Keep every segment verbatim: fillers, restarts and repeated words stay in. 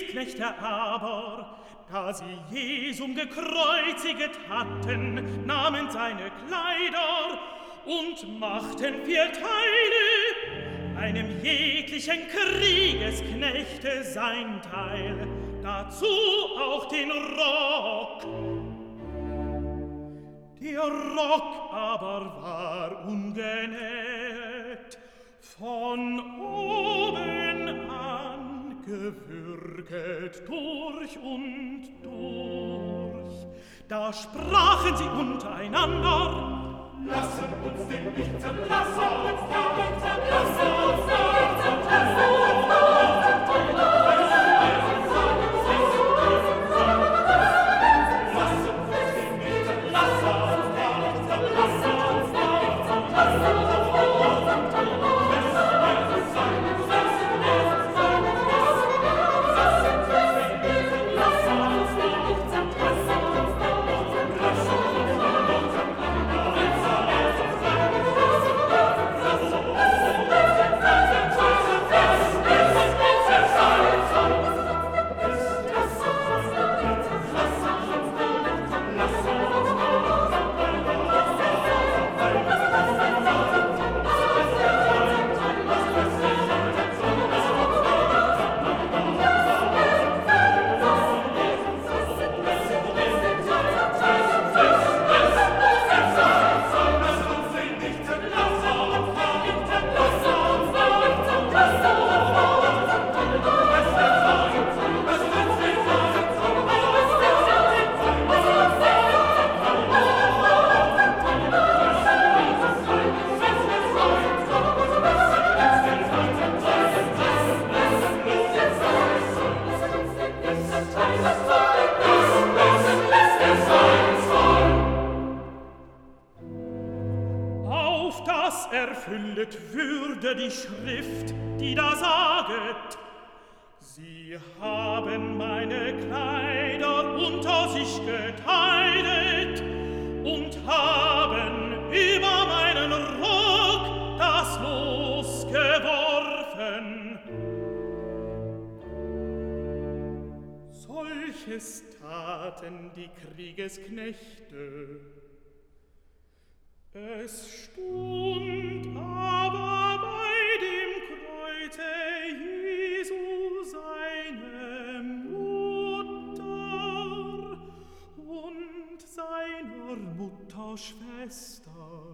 Knechte aber, da sie Jesum gekreuziget hatten, nahmen seine Kleider und machten vier Teile, einem jeglichen Kriegesknechte sein Teil, dazu auch den Rock. Der Rock aber war ungenäht, von oben an gewürget durch und durch. Da sprachen sie untereinander: Lassen uns den nicht zerlassen, lassen uns nicht zerlassen, lassen uns nicht zerlassen. Erfüllet würde die Schrift, die da saget: Sie haben meine Kleider unter sich geteilt und haben über meinen Rock das Los geworfen. Solches taten die Kriegesknechte. Es stund aber bei dem Kreuze Jesu seine Mutter und seiner Mutter Schwester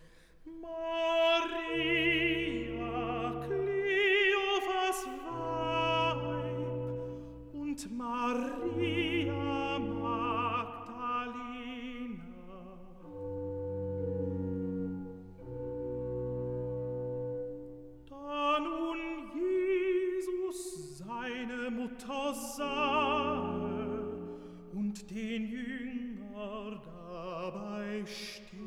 Maria, Kleophas Weib, und Maria Magdalena. Da nun Jesus seine Mutter sahe und den Jünger dabei stehen,